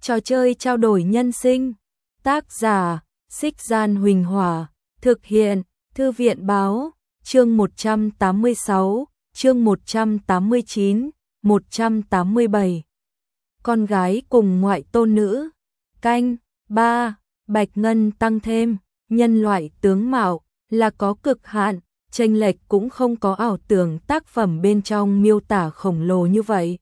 Trò chơi trao đổi nhân sinh. Tác giả: Xích Gian Huỳnh Hỏa. Thực hiện: Thư viện Báo. Chương 186, chương 189, 187. Con gái cùng ngoại tôn nữ. Canh 3. Bạch ngân tăng thêm. Nhân loại tướng mạo là có cực hạn, chênh lệch cũng không có ảo tưởng tác phẩm bên trong miêu tả khổng lồ như vậy.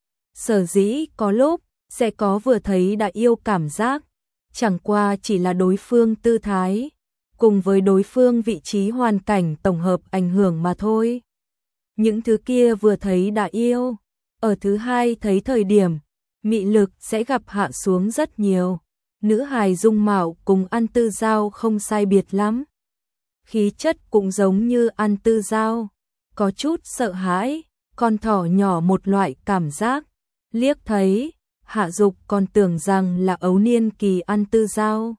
Sở dĩ có lúc sẽ có vừa thấy đã yêu cảm giác, chẳng qua chỉ là đối phương tư thái, cùng với đối phương vị trí hoàn cảnh tổng hợp ảnh hưởng mà thôi. Những thứ kia vừa thấy đã yêu, ở thứ hai thấy thời điểm, mị lực sẽ gặp hạ xuống rất nhiều. Nữ hài dung mạo cùng An Tư Giao không sai biệt lắm. Khí chất cũng giống như An Tư Giao, có chút sợ hãi, con thỏ nhỏ một loại cảm giác. Liếc thấy, Hạ Dục còn tưởng rằng là ấu niên kỳ An Tư Giao.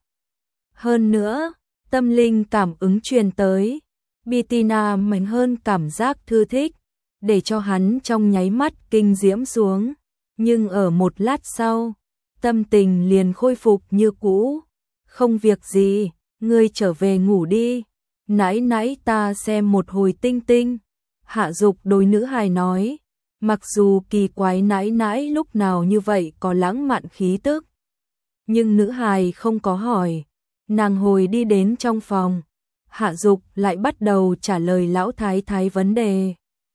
Hơn nữa, tâm linh cảm ứng truyền tới, Bitina mạnh hơn cảm giác thư thích, để cho hắn trong nháy mắt kinh diễm xuống. Nhưng ở một lát sau, tâm tình liền khôi phục như cũ. Không việc gì, ngươi trở về ngủ đi. Nãy nãy ta xem một hồi tinh tinh. Hạ Dục đối nữ hài nói, mặc dù kỳ quái nãy nãy lúc nào như vậy có lãng mạn khí tức. Nhưng nữ hài không có hỏi, nàng hồi đi đến trong phòng. Hạ Dục lại bắt đầu trả lời lão thái thái vấn đề.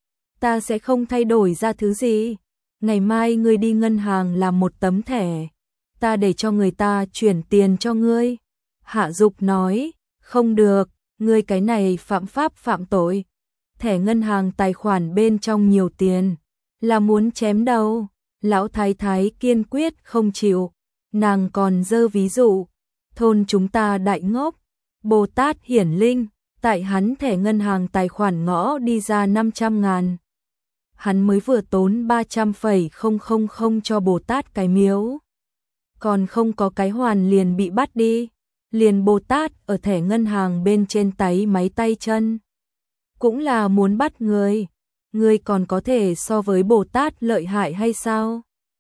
Ta sẽ không thay đổi ra thứ gì. Ngày mai ngươi đi ngân hàng làm một tấm thẻ, ta để cho người ta chuyển tiền cho ngươi. Hạ Dục nói, không được, ngươi cái này phạm pháp phạm tội. Thẻ ngân hàng tài khoản bên trong nhiều tiền, là muốn chém đầu. Lão thái thái kiên quyết không chịu, nàng còn dơ ví dụ, thôn chúng ta đại ngốc, Bồ Tát hiển linh, tại hắn thẻ ngân hàng tài khoản ngõ đi ra 500.000. Hắn mới vừa tốn 300,000 cho Bồ Tát cái miếu. Còn không có cái hoàn liền bị bắt đi. Liền Bồ Tát ở thẻ ngân hàng bên trên táy máy tay chân. Cũng là muốn bắt người. Người còn có thể so với Bồ Tát lợi hại hay sao?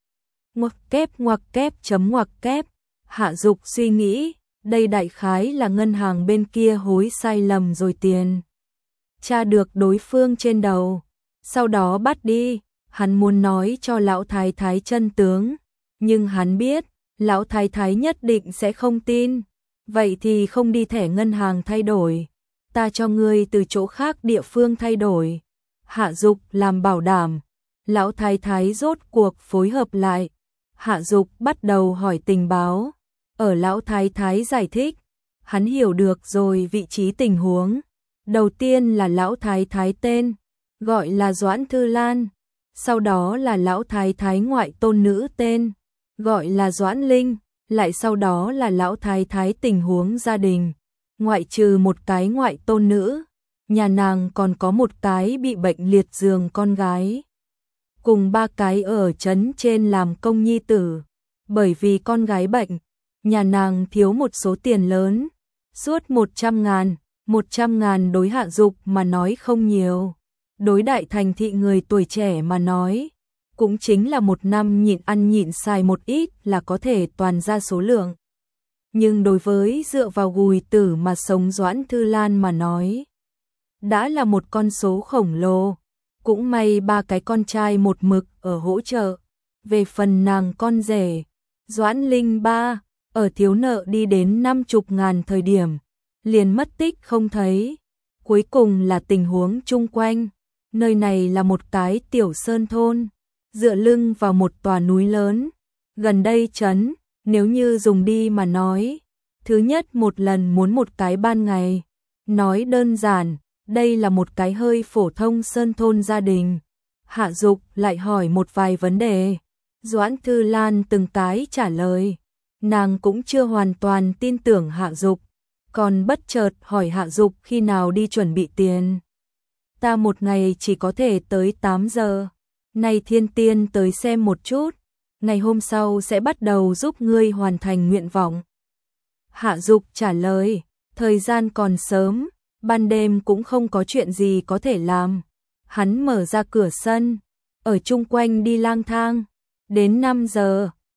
Ngoặc kép chấm ngoặc kép. Hạ Dục suy nghĩ, đây đại khái là ngân hàng bên kia hối sai lầm rồi tiền. Tra được đối phương trên đầu. Sau đó bắt đi, hắn muốn nói cho lão thái thái chân tướng, nhưng hắn biết, lão thái thái nhất định sẽ không tin. Vậy thì không đi thẻ ngân hàng thay đổi, ta cho ngươi từ chỗ khác địa phương thay đổi. Hạ Dục làm bảo đảm, lão thái thái rốt cuộc phối hợp lại. Hạ Dục bắt đầu hỏi tình báo, ở lão thái thái giải thích, hắn hiểu được rồi vị trí tình huống. Đầu tiên là lão thái thái tên, gọi là Doãn Thư Lan, sau đó là lão thái thái ngoại tôn nữ tên, gọi là Doãn Linh, lại sau đó là lão thái thái tình huống gia đình, ngoại trừ một cái ngoại tôn nữ, nhà nàng còn có một cái bị bệnh liệt giường con gái, cùng 3 cái ở trấn trên làm công nhi tử, bởi vì con gái bệnh, nhà nàng thiếu một số tiền lớn, suốt 100.000 đối Hạ Dục mà nói không nhiều. Đối đại thành thị người tuổi trẻ mà nói, cũng chính là một năm nhịn ăn nhịn xài một ít là có thể toàn ra số lượng. Nhưng đối với dựa vào gùi tử mà sống Doãn Thư Lan mà nói, đã là một con số khổng lồ. Cũng may 3 cái con trai một mực ở hỗ trợ. Về phần nàng con rể, Doãn Linh ba, ở thiếu nợ đi đến 50.000 thời điểm, liền mất tích không thấy. Cuối cùng là tình huống chung quanh. Nơi này là một cái tiểu sơn thôn, dựa lưng vào một tòa núi lớn. Gần đây trấn, nếu như dùng đi mà nói, thứ nhất một lần muốn một cái ban ngày. Nói đơn giản, đây là một cái hơi phổ thông sơn thôn gia đình. Hạ Dục lại hỏi một vài vấn đề. Doãn Thư Lan từng cái trả lời. Nàng cũng chưa hoàn toàn tin tưởng Hạ Dục, còn bất chợt hỏi Hạ Dục khi nào đi chuẩn bị tiền. Ta một ngày chỉ có thể tới 8 giờ, nay thiên tiên tới xem một chút, ngày hôm sau sẽ bắt đầu giúp ngươi hoàn thành nguyện vọng. Hạ Dục trả lời, thời gian còn sớm, ban đêm cũng không có chuyện gì có thể làm. Hắn mở ra cửa sân, ở chung quanh đi lang thang, đến 5 giờ,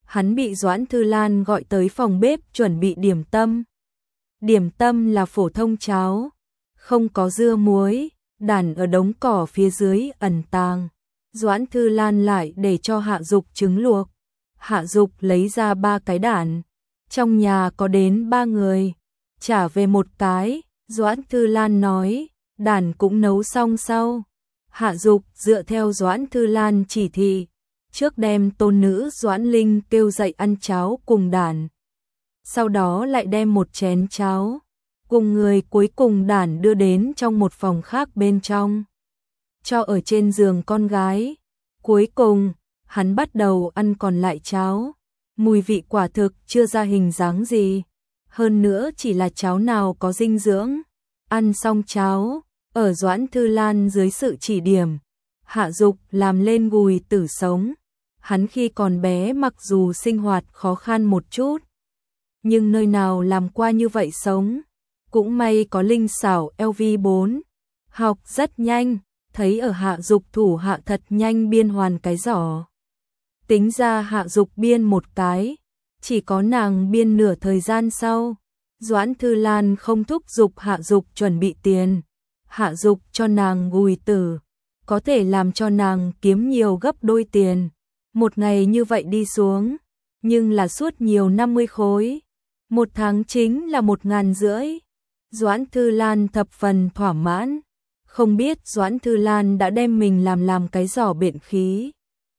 hắn bị Doãn Thư Lan gọi tới phòng bếp chuẩn bị điểm tâm. Điểm tâm là phổ thông cháo, không có dưa muối, đản ở đống cỏ phía dưới ẩn tàng. Doãn Thư Lan lại để cho Hạ Dục trứng luộc. Hạ Dục lấy ra 3 cái đản. Trong nhà có đến 3 người, trả về một cái. Doãn Thư Lan nói, đản cũng nấu xong sau. Hạ Dục dựa theo Doãn Thư Lan chỉ thị, trước đem tôn nữ Doãn Linh kêu dậy ăn cháo cùng đản. Sau đó lại đem một chén cháo cùng người cuối cùng đản đưa đến trong một phòng khác bên trong, cho ở trên giường con gái. Cuối cùng, hắn bắt đầu ăn còn lại cháo. Mùi vị quả thực chưa ra hình dáng gì, hơn nữa chỉ là cháo nào có dinh dưỡng. Ăn xong cháo, ở Doãn Thư Lan dưới sự chỉ điểm, Hạ Dục làm lên gùi tử sống. Hắn khi còn bé mặc dù sinh hoạt khó khăn một chút, nhưng nơi nào làm qua như vậy sống. Cũng may có linh xảo LV4, học rất nhanh, thấy ở Hạ Dục thủ hạ thật nhanh biên hoàn cái giỏ. Tính ra Hạ Dục biên một cái, chỉ có nàng biên nửa thời gian sau. Doãn Thư Lan không thúc giục Hạ Dục chuẩn bị tiền. Hạ Dục cho nàng gùi tử, có thể làm cho nàng kiếm nhiều gấp đôi tiền. Một ngày như vậy đi xuống, nhưng là suốt nhiều 50 khối. Một tháng chính là 1.500. Doãn Thư Lan thập phần thỏa mãn. Không biết Doãn Thư Lan đã đem mình làm cái giỏ biện khí.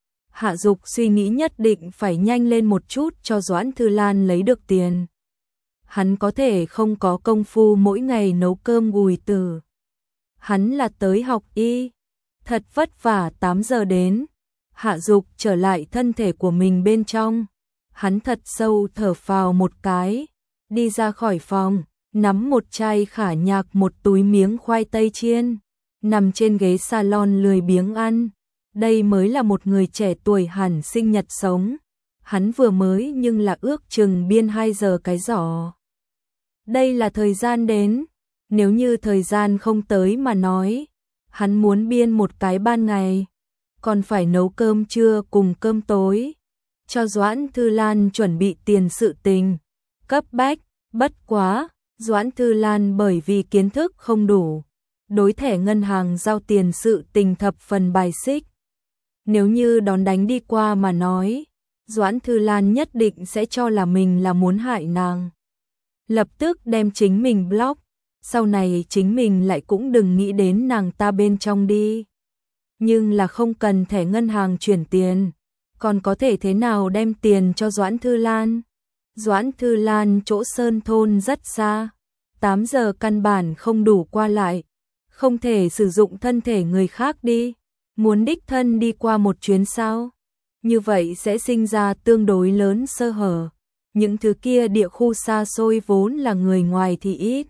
Hạ Dục suy nghĩ nhất định phải nhanh lên một chút cho Doãn Thư Lan lấy được tiền. Hắn có thể không có công phu mỗi ngày nấu cơm gùi tử. Hắn là tới học y, thật vất vả 8 giờ đến. Hạ Dục trở lại thân thể của mình bên trong. Hắn thật sâu thở phào một cái, đi ra khỏi phòng, nắm một chai khả nhạc một túi miếng khoai tây chiên, nằm trên ghế salon lười biếng ăn. Đây mới là một người trẻ tuổi hẳn sinh nhật sống. Hắn vừa mới nhưng là ước chừng biên 2 giờ cái giỏ. Đây là thời gian đến, nếu như thời gian không tới mà nói, hắn muốn biên một cái ban ngày, còn phải nấu cơm trưa cùng cơm tối, cho Doãn Thư Lan chuẩn bị tiền sự tình. Cấp bách, bất quá, Doãn Thư Lan bởi vì kiến thức không đủ, đối thẻ ngân hàng giao tiền sự tình thập phần bài xích. Nếu như đón đánh đi qua mà nói, Doãn Thư Lan nhất định sẽ cho là mình là muốn hại nàng. Lập tức đem chính mình block, sau này chính mình lại cũng đừng nghĩ đến nàng ta bên trong đi. Nhưng là không cần thẻ ngân hàng chuyển tiền, còn có thể thế nào đem tiền cho Doãn Thư Lan? Doãn Thư Lan chỗ Sơn Thôn rất xa, 8 giờ căn bản không đủ qua lại, không thể sử dụng thân thể người khác đi. Muốn đích thân đi qua một chuyến sao? Như vậy sẽ sinh ra tương đối lớn sơ hở. Những thứ kia địa khu xa xôi vốn là người ngoài thì ít.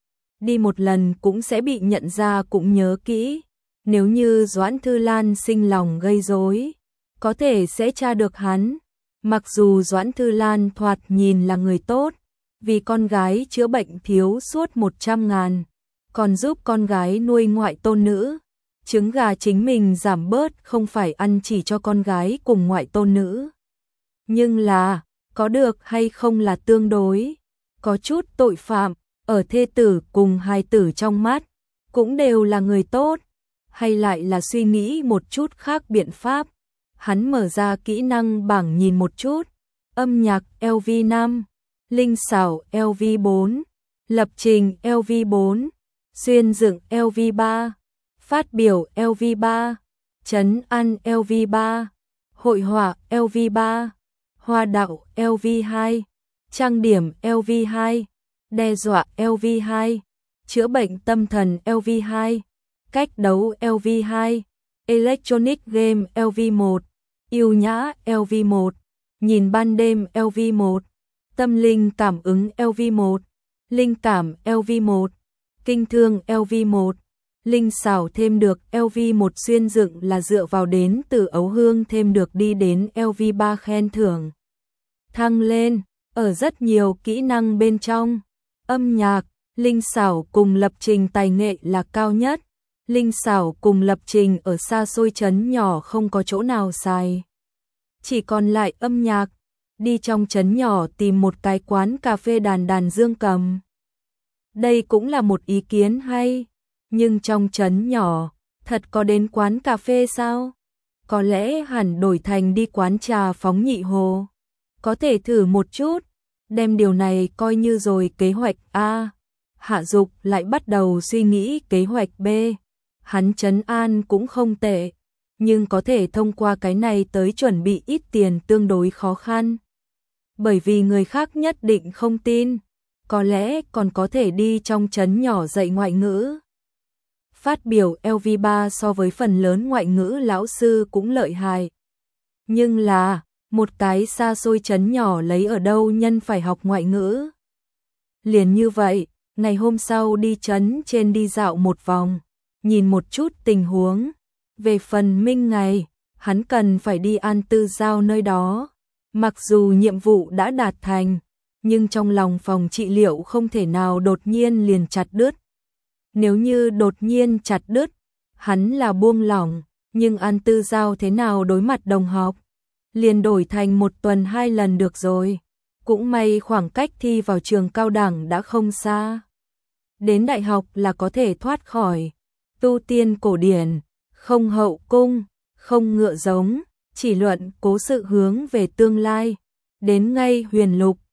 Đi một lần cũng sẽ bị nhận ra, cũng nhớ kỹ. Nếu như Doãn Thư Lan sinh lòng gây rối, có thể sẽ tra được hắn. Mặc dù Doãn Thư Lan thoạt nhìn là người tốt, vì con gái chữa bệnh thiếu suốt 100.000, còn giúp con gái nuôi ngoại tôn nữ. Trứng gà chính mình giảm bớt, không phải ăn chỉ cho con gái cùng ngoại tôn nữ. Nhưng là, có được hay không là tương đối. Có chút tội phạm, ở thê tử cùng hài tử trong mắt, cũng đều là người tốt. Hay lại là suy nghĩ một chút khác biện pháp. Hắn mở ra kỹ năng bảng nhìn một chút. Âm nhạc LV5, linh xảo LV4, lập trình LV4, xuyên dựng LV3. Phát biểu LV3, trấn ăn LV3, hội họa LV3, hoa đạo LV2, trang điểm LV2, đe dọa LV2, chữa bệnh tâm thần LV2, cách đấu LV2, electronic game LV1, yêu nhã LV1, nhìn ban đêm LV1, tâm linh cảm ứng LV1, linh cảm LV1, kinh thương LV1. Linh xảo thêm được LV1 xuyên dựng là dựa vào đến từ ấu hương thêm được đi đến LV3 khen thưởng. Thăng lên, ở rất nhiều kỹ năng bên trong. Âm nhạc, linh xảo cùng lập trình tài nghệ là cao nhất. Linh xảo cùng lập trình ở xa xôi trấn nhỏ không có chỗ nào xài. Chỉ còn lại âm nhạc. đi trong trấn nhỏ tìm một cái quán cà phê đàn đàn dương cầm. Đây cũng là một ý kiến hay, nhưng trong trấn nhỏ, thật có đến quán cà phê sao? Có lẽ hẳn đổi thành đi quán trà phóng nhị hồ. Có thể thử một chút, đem điều này coi như rồi kế hoạch A. Hạ Dục lại bắt đầu suy nghĩ kế hoạch B. Hắn trấn an cũng không tệ, nhưng có thể thông qua cái này tới chuẩn bị ít tiền tương đối khó khăn. Bởi vì người khác nhất định không tin, có lẽ còn có thể đi trong trấn nhỏ dạy ngoại ngữ. Phát biểu LV3 so với phần lớn ngoại ngữ lão sư cũng lợi hại. Nhưng là, một cái xa xôi trấn nhỏ lấy ở đâu nhân phải học ngoại ngữ. Liền như vậy, ngày hôm sau đi trấn trên đi dạo một vòng, nhìn một chút tình huống. Về phần Minh Ngày, hắn cần phải đi An Tư Giao nơi đó. Mặc dù nhiệm vụ đã đạt thành, nhưng trong lòng phòng trị liệu không thể nào đột nhiên liền chặt đứt. Nếu như đột nhiên chặt đứt, hắn là buông lỏng, nhưng An Tư Giao thế nào đối mặt đồng học? Liền đổi thành 1 tuần 2 lần được rồi. Cũng may khoảng cách thi vào trường cao đẳng đã không xa. Đến đại học là có thể thoát khỏi. Tu tiên cổ điển, không hậu cung, không ngựa giống, chỉ luận cố sự hướng về tương lai. Đến ngay huyền lục,